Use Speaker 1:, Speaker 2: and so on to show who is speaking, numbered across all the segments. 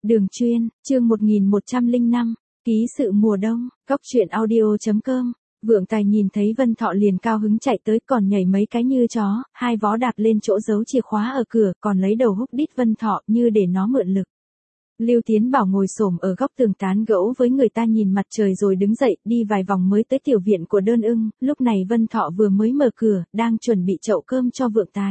Speaker 1: Đường chuyên, chương 1105, ký sự mùa đông, cóc truyện audio.com. Vượng Tài nhìn thấy Vân Thọ liền cao hứng chạy tới, còn nhảy mấy cái như chó, hai vó đạp lên chỗ giấu chìa khóa ở cửa, còn lấy đầu húc đít Vân Thọ như để nó mượn lực. Lưu Tiến Bảo ngồi xổm ở góc tường tán gẫu với người ta nhìn mặt trời rồi đứng dậy, đi vài vòng mới tới tiểu viện của Đơn Ưng. Lúc này Vân Thọ vừa mới mở cửa, đang chuẩn bị chậu cơm cho Vượng Tài.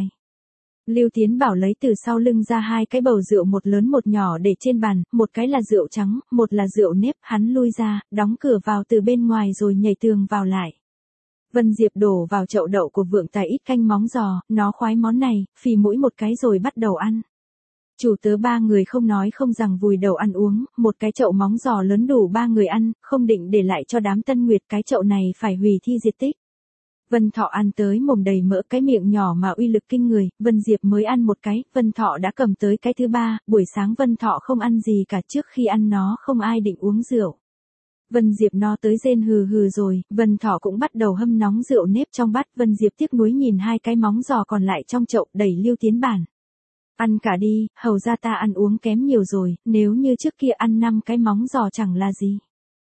Speaker 1: Lưu Tiến Bảo lấy từ sau lưng ra hai cái bầu rượu, một lớn một nhỏ để trên bàn, một cái là rượu trắng, một là rượu nếp. Hắn lui ra, đóng cửa vào từ bên ngoài rồi nhảy tường vào lại. Vân Diệp đổ vào chậu đậu của Vượng Tài ít canh móng giò, nó khoái món này, phì mũi một cái rồi bắt đầu ăn. Chủ tớ ba người không nói không rằng vùi đầu ăn uống, một cái chậu móng giò lớn đủ ba người ăn, không định để lại cho đám Tân Nguyệt, cái chậu này phải hủy thi diệt tích. Vân Thọ ăn tới mồm đầy mỡ, cái miệng nhỏ mà uy lực kinh người. Vân Diệp mới ăn một cái, Vân Thọ đã cầm tới cái thứ ba. Buổi sáng Vân Thọ không ăn gì cả, trước khi ăn nó không ai định uống rượu. Vân Diệp no tới rên hừ hừ rồi, Vân Thọ cũng bắt đầu hâm nóng rượu nếp trong bát. Vân Diệp tiếc nuối nhìn hai cái móng giò còn lại trong chậu, đẩy Lưu Tiến bàn. Ăn cả đi, hầu ra ta ăn uống kém nhiều rồi, nếu như trước kia ăn 5 cái móng giò chẳng là gì.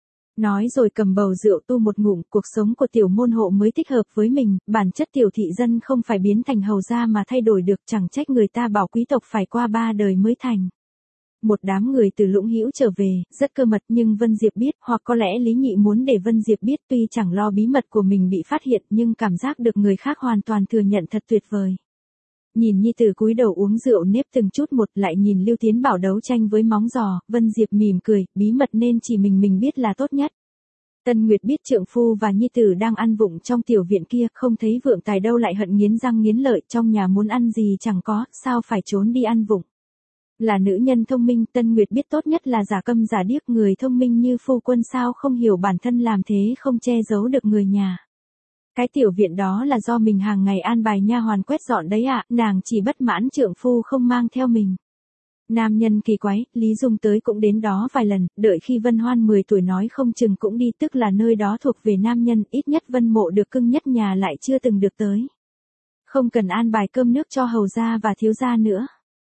Speaker 1: Nói rồi cầm bầu rượu tu một ngụm. Cuộc sống của tiểu môn hộ mới thích hợp với mình, bản chất tiểu thị dân không phải biến thành hầu gia mà thay đổi được, chẳng trách người ta bảo quý tộc phải qua 3 đời mới thành. Một đám người từ Lũng Hữu trở về, rất cơ mật, nhưng Vân Diệp biết, hoặc có lẽ Lý Nhị muốn để Vân Diệp biết, tuy chẳng lo bí mật của mình bị phát hiện, nhưng cảm giác được người khác hoàn toàn thừa nhận thật tuyệt vời. Nhìn nhi tử cúi đầu uống rượu nếp từng chút một, lại nhìn Lưu Tiến Bảo đấu tranh với móng giò, Vân Diệp mỉm cười, bí mật nên chỉ mình biết là tốt nhất. Tân Nguyệt biết trượng phu và nhi tử đang ăn vụng trong tiểu viện kia, không thấy Vượng Tài đâu lại hận nghiến răng nghiến lợi, trong nhà muốn ăn gì chẳng có, sao phải trốn đi ăn vụng. Là nữ nhân thông minh, Tân Nguyệt biết tốt nhất là giả câm giả điếc, người thông minh như phu quân sao không hiểu bản thân làm thế không che giấu được người nhà. Cái tiểu viện đó là do mình hàng ngày an bài nha hoàn quét dọn đấy ạ, nàng chỉ bất mãn trượng phu không mang theo mình. Nam nhân kỳ quái, Lý Dung tới cũng đến đó vài lần, đợi khi Vân Hoan 10 tuổi nói không chừng cũng đi, tức là nơi đó thuộc về nam nhân, ít nhất Vân Mộ được cưng nhất nhà lại chưa từng được tới. Không cần an bài cơm nước cho hầu gia và thiếu gia nữa.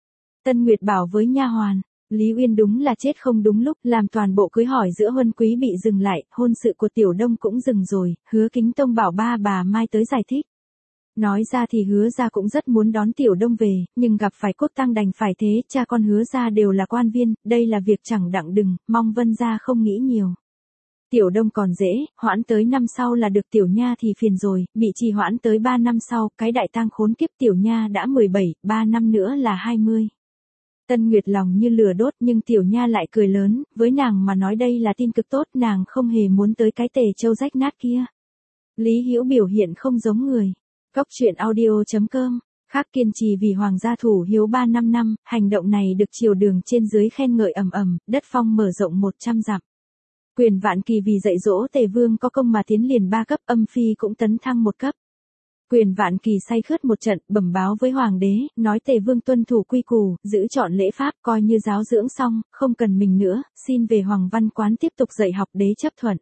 Speaker 1: Tân Nguyệt bảo với nha hoàn. Lý Uyên đúng là chết không đúng lúc, làm toàn bộ cưới hỏi giữa huân quý bị dừng lại, hôn sự của Tiểu Đông cũng dừng rồi. Hứa Kính Tông bảo ba bà mai tới giải thích. Nói ra thì Hứa gia cũng rất muốn đón Tiểu Đông về, nhưng gặp phải cốt tang đành phải thế, cha con Hứa gia đều là quan viên, đây là việc chẳng đặng đừng, mong Vân gia không nghĩ nhiều. Tiểu Đông còn dễ, hoãn tới năm sau là được, Tiểu Nha thì phiền rồi, bị trì hoãn tới 3 năm sau, cái đại tang khốn kiếp, Tiểu Nha đã 17, 3 năm nữa là 20. Tân Nguyệt lòng như lửa đốt, nhưng Tiểu Nha lại cười lớn, với nàng mà nói đây là tin cực tốt, nàng không hề muốn tới cái Tề Châu rách nát kia. Lý Hữu biểu hiện không giống người. Cóc truyện audio.com, khác kiên trì vì hoàng gia thủ hiếu 3-5 năm, hành động này được triều đường trên dưới khen ngợi ầm ầm, đất phong mở rộng 100 dặm. Quyền Vạn Kỳ vì dạy dỗ Tề Vương có công mà tiến liền 3 cấp, Âm Phi cũng tấn thăng 1 cấp. Quyền Vạn Kỳ say khướt một trận, bẩm báo với hoàng đế, nói Tề Vương tuân thủ quy củ, giữ trọn lễ pháp, coi như giáo dưỡng xong, không cần mình nữa, xin về Hoàng Văn Quán tiếp tục dạy học. Đế chấp thuận.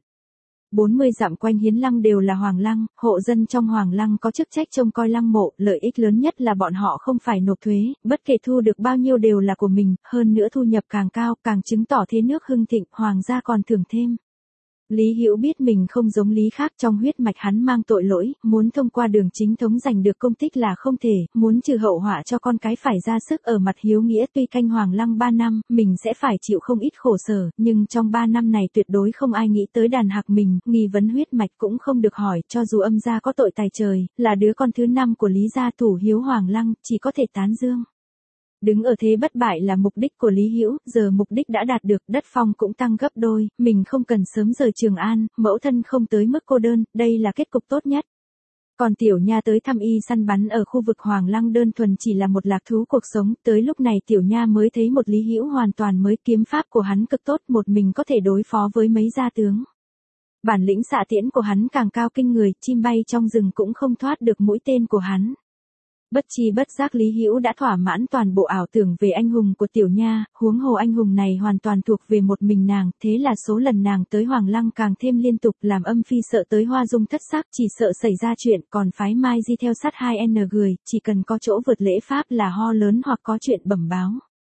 Speaker 1: 40 dặm quanh Hiến Lăng đều là hoàng lăng, hộ dân trong hoàng lăng có chức trách trông coi lăng mộ, lợi ích lớn nhất là bọn họ không phải nộp thuế, bất kể thu được bao nhiêu đều là của mình, hơn nữa thu nhập càng cao, càng chứng tỏ thế nước hưng thịnh, hoàng gia còn thưởng thêm. Lý Hữu biết mình không giống Lý khác, trong huyết mạch hắn mang tội lỗi, muốn thông qua đường chính thống giành được công tích là không thể, muốn trừ hậu họa cho con cái phải ra sức ở mặt hiếu nghĩa. Tuy canh hoàng lăng 3 năm, mình sẽ phải chịu không ít khổ sở, nhưng trong 3 năm này tuyệt đối không ai nghĩ tới đàn hạc mình, nghi vấn huyết mạch cũng không được hỏi, cho dù Âm gia có tội tài trời, là đứa con thứ 5 của Lý gia thủ hiếu hoàng lăng, chỉ có thể tán dương. Đứng ở thế bất bại là mục đích của Lý Hữu, giờ mục đích đã đạt được, đất phong cũng tăng gấp đôi, mình không cần sớm rời Trường An, mẫu thân không tới mức cô đơn, đây là kết cục tốt nhất. Còn Tiểu Nha tới thăm y săn bắn ở khu vực Hoàng Lăng đơn thuần chỉ là một lạc thú cuộc sống, tới lúc này Tiểu Nha mới thấy một Lý Hữu hoàn toàn mới, kiếm pháp của hắn cực tốt, một mình có thể đối phó với mấy gia tướng. Bản lĩnh xạ tiễn của hắn càng cao kinh người, chim bay trong rừng cũng không thoát được mũi tên của hắn. Bất chi bất giác Lý Hữu đã thỏa mãn toàn bộ ảo tưởng về anh hùng của Tiểu Nha, huống hồ anh hùng này hoàn toàn thuộc về một mình nàng, thế là số lần nàng tới Hoàng Lăng càng thêm liên tục, làm Âm Phi sợ tới Hoa Dung thất sắc, chỉ sợ xảy ra chuyện, còn phái Mai Di theo sát 2N người, chỉ cần có chỗ vượt lễ pháp là ho lớn hoặc có chuyện bẩm báo.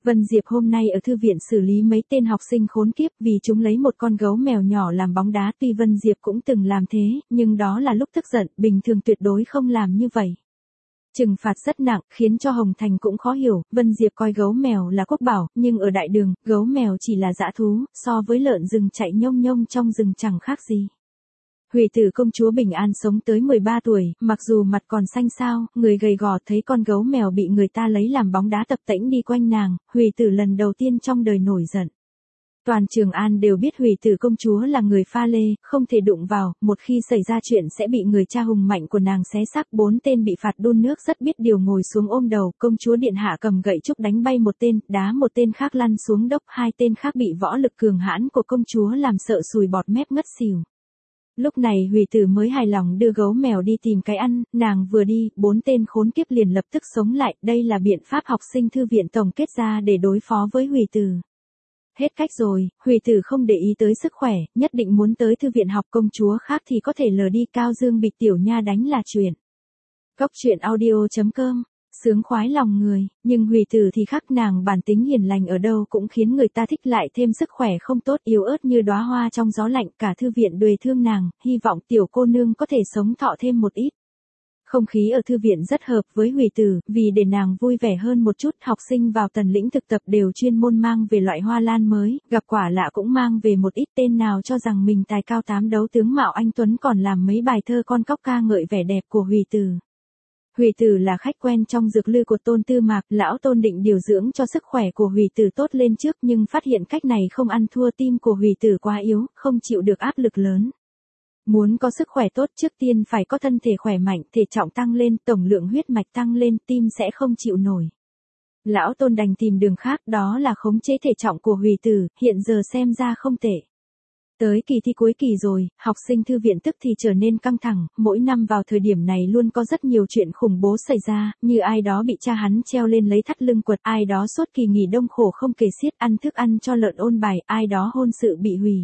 Speaker 1: Vân Diệp hôm nay ở thư viện xử lý mấy tên học sinh khốn kiếp vì chúng lấy một con gấu mèo nhỏ làm bóng đá. Tuy Vân Diệp cũng từng làm thế, nhưng đó là lúc tức giận, bình thường tuyệt đối không làm như vậy. Trừng phạt rất nặng, khiến cho Hồng Thành cũng khó hiểu. Vân Diệp coi gấu mèo là quốc bảo, nhưng ở đại đường, gấu mèo chỉ là dã thú, so với lợn rừng chạy nhông nhông trong rừng chẳng khác gì. Hủy Tử công chúa bình an sống tới 13 tuổi, mặc dù mặt còn xanh xao, người gầy gò, thấy con gấu mèo bị người ta lấy làm bóng đá tập tễnh đi quanh nàng, Hủy Tử lần đầu tiên trong đời nổi giận. Toàn Trường An đều biết Hủy Tử công chúa là người pha lê, không thể đụng vào, một khi xảy ra chuyện sẽ bị người cha hùng mạnh của nàng xé xác. 4 tên bị phạt đun nước rất biết điều ngồi xuống ôm đầu, công chúa điện hạ cầm gậy trúc đánh bay một tên, đá một tên khác lăn xuống đốc, 2 tên khác bị võ lực cường hãn của công chúa làm sợ sùi bọt mép ngất xỉu. Lúc này Hủy Tử mới hài lòng đưa gấu mèo đi tìm cái ăn, nàng vừa đi, 4 tên khốn kiếp liền lập tức sống lại, đây là biện pháp học sinh thư viện tổng kết ra để đối phó với Hủy Tử. Hết cách rồi, Hủy Tử không để ý tới sức khỏe, nhất định muốn tới thư viện học. Công chúa khác thì có thể lờ đi, Cao Dương bị tiểu nha đánh là chuyện. Cốc truyện audio.com, sướng khoái lòng người, nhưng Hủy Tử thì khác, nàng bản tính hiền lành ở đâu cũng khiến người ta thích, lại thêm sức khỏe không tốt, yếu ớt như đóa hoa trong gió lạnh, cả thư viện đuề thương nàng, hy vọng tiểu cô nương có thể sống thọ thêm một ít. Không khí ở thư viện rất hợp với Hủy Tử, vì để nàng vui vẻ hơn một chút, học sinh vào Tần Lĩnh thực tập đều chuyên môn mang về loại hoa lan mới, gặp quả lạ cũng mang về một ít. Tên nào cho rằng mình tài cao tám đấu, tướng mạo anh tuấn, còn làm mấy bài thơ con cóc ca ngợi vẻ đẹp của Hủy Tử. Hủy Tử là khách quen trong dược lư của Tôn Tư Mạc, lão Tôn định điều dưỡng cho sức khỏe của Hủy Tử tốt lên trước, nhưng phát hiện cách này không ăn thua, tim của Hủy Tử quá yếu, không chịu được áp lực lớn. Muốn có sức khỏe tốt trước tiên phải có thân thể khỏe mạnh, thể trọng tăng lên, tổng lượng huyết mạch tăng lên, tim sẽ không chịu nổi. Lão Tôn đành tìm đường khác, đó là khống chế thể trọng của Hủy Tử, hiện giờ xem ra không tệ. Tới kỳ thi cuối kỳ rồi, học sinh thư viện tức thì trở nên căng thẳng, mỗi năm vào thời điểm này luôn có rất nhiều chuyện khủng bố xảy ra, như ai đó bị cha hắn treo lên lấy thắt lưng quật, ai đó suốt kỳ nghỉ đông khổ không kể xiết ăn thức ăn cho lợn ôn bài, ai đó hôn sự bị hủy.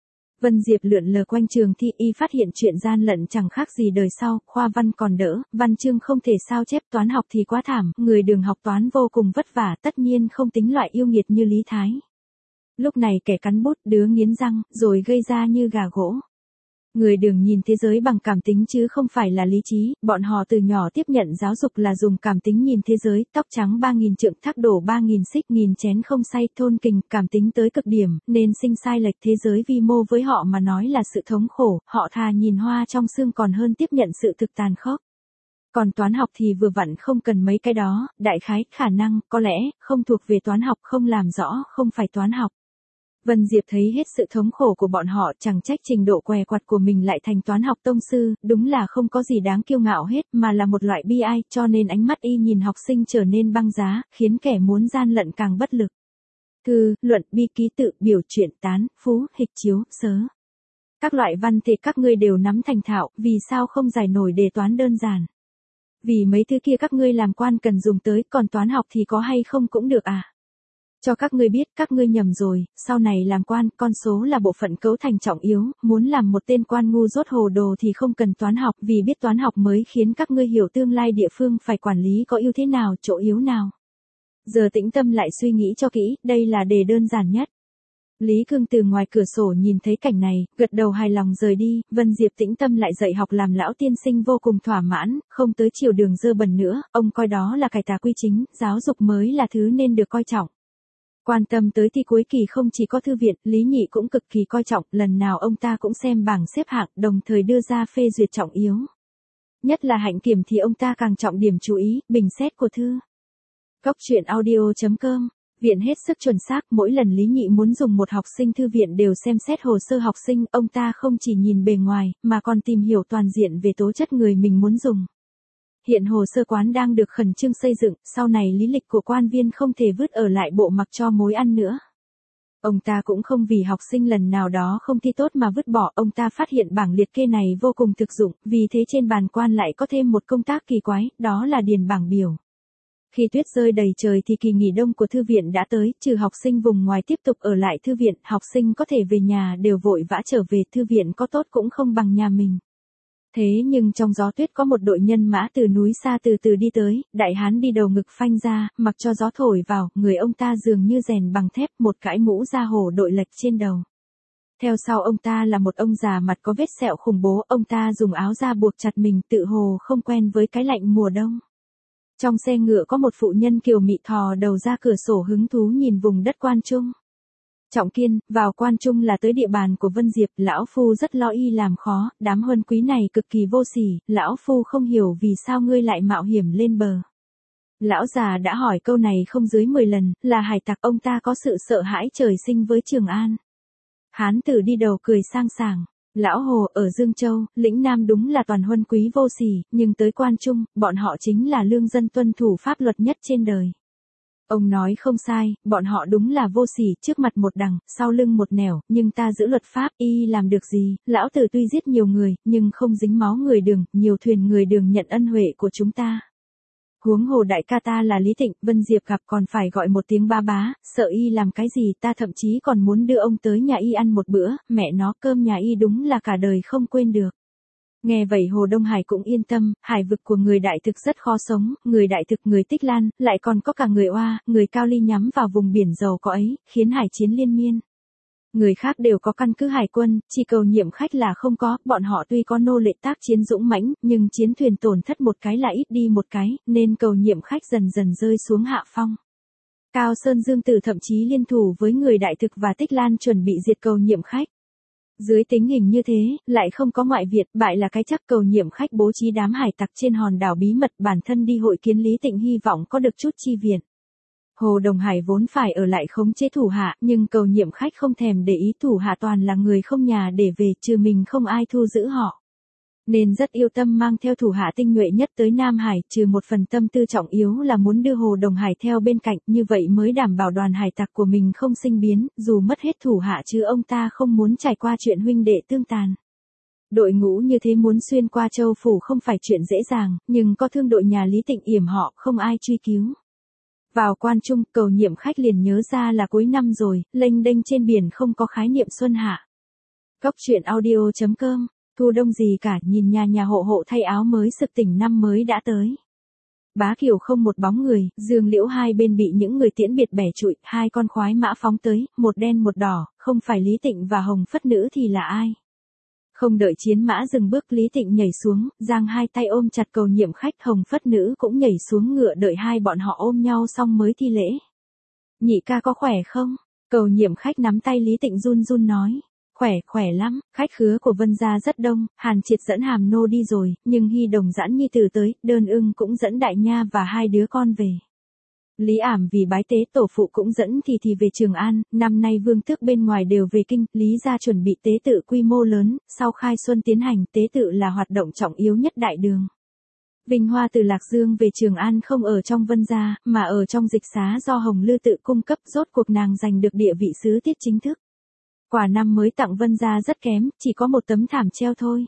Speaker 1: Vân Diệp lượn lờ quanh trường thi, y phát hiện chuyện gian lận chẳng khác gì đời sau, khoa văn còn đỡ, văn chương không thể sao chép, toán học thì quá thảm, người đường học toán vô cùng vất vả, tất nhiên không tính loại yêu nghiệt như Lý Thái. Lúc này kẻ cắn bút, đứa nghiến răng, rồi gây ra như gà gỗ. Người đường nhìn thế giới bằng cảm tính chứ không phải là lý trí, bọn họ từ nhỏ tiếp nhận giáo dục là dùng cảm tính nhìn thế giới, tóc trắng 3.000 trượng, thác đổ 3.000 xích, nghìn chén không say, thôn kình, cảm tính tới cực điểm, nên sinh sai lệch. Thế giới vi mô với họ mà nói là sự thống khổ, họ thà nhìn hoa trong xương còn hơn tiếp nhận sự thực tàn khốc. Còn toán học thì vừa vặn không cần mấy cái đó, đại khái, khả năng, có lẽ, không thuộc về toán học, không làm rõ, không phải toán học. Vân Diệp thấy hết sự thống khổ của bọn họ, chẳng trách trình độ què quặt của mình lại thành toán học tông sư, đúng là không có gì đáng kiêu ngạo hết, mà là một loại bi ai, cho nên ánh mắt y nhìn học sinh trở nên băng giá, khiến kẻ muốn gian lận càng bất lực. Thư, luận, bi, ký tự, biểu, truyện, tán, phú, hịch, chiếu, sớ. Các loại văn thể các ngươi đều nắm thành thạo, vì sao không giải nổi đề toán đơn giản? Vì mấy thứ kia các ngươi làm quan cần dùng tới, còn toán học thì có hay không cũng được à? Cho các ngươi biết, các ngươi nhầm rồi, sau này làm quan, con số là bộ phận cấu thành trọng yếu, muốn làm một tên quan ngu dốt hồ đồ thì không cần toán học, vì biết toán học mới khiến các ngươi hiểu tương lai địa phương phải quản lý có ưu thế nào, chỗ yếu nào. Giờ tĩnh tâm lại suy nghĩ cho kỹ, đây là đề đơn giản nhất. Lý Cương từ ngoài cửa sổ nhìn thấy cảnh này, gật đầu hài lòng rời đi. Vân Diệp tĩnh tâm lại dạy học làm lão tiên sinh vô cùng thỏa mãn, không tới chiều đường dơ bẩn nữa, ông coi đó là cải tà quy chính, giáo dục mới là thứ nên được coi trọng. Quan tâm tới thi cuối kỳ không chỉ có thư viện, Lý Nhị cũng cực kỳ coi trọng, lần nào ông ta cũng xem bảng xếp hạng, đồng thời đưa ra phê duyệt trọng yếu. Nhất là hạnh kiểm thì ông ta càng trọng điểm chú ý, bình xét của thư. Cốc truyện audio.com, viện hết sức chuẩn xác, mỗi lần Lý Nhị muốn dùng một học sinh thư viện đều xem xét hồ sơ học sinh, ông ta không chỉ nhìn bề ngoài, mà còn tìm hiểu toàn diện về tố chất người mình muốn dùng. Hiện hồ sơ quán đang được khẩn trương xây dựng, sau này lý lịch của quan viên không thể vứt ở lại bộ mặc cho mối ăn nữa. Ông ta cũng không vì học sinh lần nào đó không thi tốt mà vứt bỏ, ông ta phát hiện bảng liệt kê này vô cùng thực dụng, vì thế trên bàn quan lại có thêm một công tác kỳ quái, đó là điền bảng biểu. Khi tuyết rơi đầy trời thì kỳ nghỉ đông của thư viện đã tới, trừ học sinh vùng ngoài tiếp tục ở lại thư viện, học sinh có thể về nhà đều vội vã trở về, thư viện có tốt cũng không bằng nhà mình. Thế nhưng trong gió tuyết có một đội nhân mã từ núi xa từ từ đi tới, đại hán đi đầu ngực phanh ra, mặc cho gió thổi vào, người ông ta dường như rèn bằng thép, một cái mũ da hổ đội lệch trên đầu. Theo sau ông ta là một ông già mặt có vết sẹo khủng bố, ông ta dùng áo da buộc chặt mình, tự hồ không quen với cái lạnh mùa đông. Trong xe ngựa có một phụ nhân kiều mị thò đầu ra cửa sổ hứng thú nhìn vùng đất Quan Trung. Trọng Kiên, vào Quan Trung là tới địa bàn của Vân Diệp, lão phu rất lo y làm khó, đám huân quý này cực kỳ vô sỉ, lão phu không hiểu vì sao ngươi lại mạo hiểm lên bờ. Lão già đã hỏi câu này không dưới 10 lần, là hải tặc, ông ta có sự sợ hãi trời sinh với Trường An. Hán tử đi đầu cười sang sảng. Lão Hồ, ở Dương Châu, lĩnh Nam đúng là toàn huân quý vô sỉ, nhưng tới Quan Trung, bọn họ chính là lương dân tuân thủ pháp luật nhất trên đời. Ông nói không sai, bọn họ đúng là vô sỉ, trước mặt một đằng, sau lưng một nẻo, nhưng ta giữ luật pháp, y làm được gì, lão tử tuy giết nhiều người, nhưng không dính máu người Đường, nhiều thuyền người Đường nhận ân huệ của chúng ta. Huống hồ đại ca ta là Lý Tịnh, Vân Diệp gặp còn phải gọi một tiếng ba bá, sợ y làm cái gì, ta thậm chí còn muốn đưa ông tới nhà y ăn một bữa, mẹ nó, cơm nhà y đúng là cả đời không quên được. Nghe vậy Hồ Đông Hải cũng yên tâm, hải vực của người đại thực rất khó sống, người đại thực, người Tích Lan, lại còn có cả người Oa, người Cao Ly nhắm vào vùng biển giàu có ấy, khiến hải chiến liên miên. Người khác đều có căn cứ hải quân, chỉ Cầu Nhiệm Khách là không có, bọn họ tuy có nô lệ tác chiến dũng mãnh, nhưng chiến thuyền tổn thất một cái là ít đi một cái, nên Cầu Nhiệm Khách dần dần rơi xuống hạ phong. Cao Sơn Dương Tử thậm chí liên thủ với người đại thực và Tích Lan chuẩn bị diệt Cầu Nhiệm Khách. Dưới tình hình như thế, lại không có ngoại Việt, bại là cái chắc. Cầu Nhiệm Khách bố trí đám hải tặc trên hòn đảo bí mật, bản thân đi hội kiến Lý Tịnh hy vọng có được chút chi viện. Hồ Đồng Hải vốn phải ở lại khống chế thủ hạ, nhưng Cầu Nhiệm Khách không thèm để ý, thủ hạ toàn là người không nhà để về, trừ mình không ai thu giữ họ. Nên rất yêu tâm mang theo thủ hạ tinh nhuệ nhất tới Nam Hải, trừ một phần tâm tư trọng yếu là muốn đưa Hồ Đồng Hải theo bên cạnh, như vậy mới đảm bảo đoàn hải tặc của mình không sinh biến, dù mất hết thủ hạ chứ ông ta không muốn trải qua chuyện huynh đệ tương tàn. Đội ngũ như thế muốn xuyên qua Châu Phủ không phải chuyện dễ dàng, nhưng có thương đội nhà Lý Tịnh yểm họ, không ai truy cứu. Vào Quan Trung, Cầu Nhiệm Khách liền nhớ ra là cuối năm rồi, lênh đênh trên biển không có khái niệm xuân hạ. Cốc truyện audio.com, thu đông gì cả, nhìn nhà hộ hộ thay áo mới sực tỉnh, năm mới đã tới. Bá Kiều không một bóng người, Dương Liễu hai bên bị những người tiễn biệt bẻ trụi, hai con khoái mã phóng tới, một đen một đỏ, không phải Lý Tịnh và Hồng Phất Nữ thì là ai? Không đợi chiến mã dừng bước, Lý Tịnh nhảy xuống, giang hai tay ôm chặt Cầu Nhiệm Khách, Hồng Phất Nữ cũng nhảy xuống ngựa đợi hai bọn họ ôm nhau xong mới thi lễ. Nhị ca có khỏe không? Cầu Nhiệm Khách nắm tay Lý Tịnh run run nói. Khỏe lắm, khách khứa của Vân gia rất đông, Hàn Triệt dẫn Hàm Nô đi rồi, nhưng Hy Đồng giãn nhi tử tới, Đơn Ưng cũng dẫn Đại Nha và hai đứa con về. Lý Ảm vì bái tế tổ phụ cũng dẫn thì về Trường An, năm nay vương tước bên ngoài đều về kinh, Lý gia chuẩn bị tế tự quy mô lớn, sau khai xuân tiến hành, tế tự là hoạt động trọng yếu nhất đại đường. Vinh Hoa từ Lạc Dương về Trường An không ở trong Vân gia, mà ở trong dịch xá do Hồng Lư tự cung cấp, rốt cuộc nàng giành được địa vị sứ tiết chính thức. Quả năm mới tặng Vân gia rất kém, chỉ có một tấm thảm treo thôi.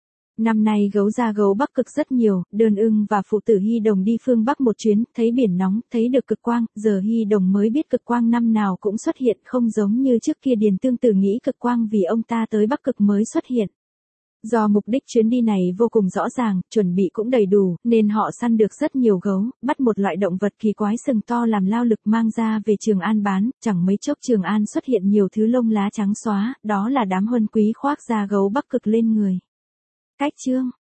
Speaker 1: Năm nay gấu ra gấu Bắc cực rất nhiều, Đơn Ưng và phụ tử Hy Đồng đi phương Bắc một chuyến, thấy biển nóng, thấy được cực quang, giờ Hy Đồng mới biết cực quang năm nào cũng xuất hiện, không giống như trước kia Điền Tương Tử nghĩ cực quang vì ông ta tới Bắc cực mới xuất hiện. Do mục đích chuyến đi này vô cùng rõ ràng, chuẩn bị cũng đầy đủ, nên họ săn được rất nhiều gấu, bắt một loại động vật kỳ quái sừng to làm lao lực mang ra về Trường An bán, chẳng mấy chốc Trường An xuất hiện nhiều thứ lông lá trắng xóa, đó là đám huân quý khoác da gấu Bắc cực lên người. Cách chương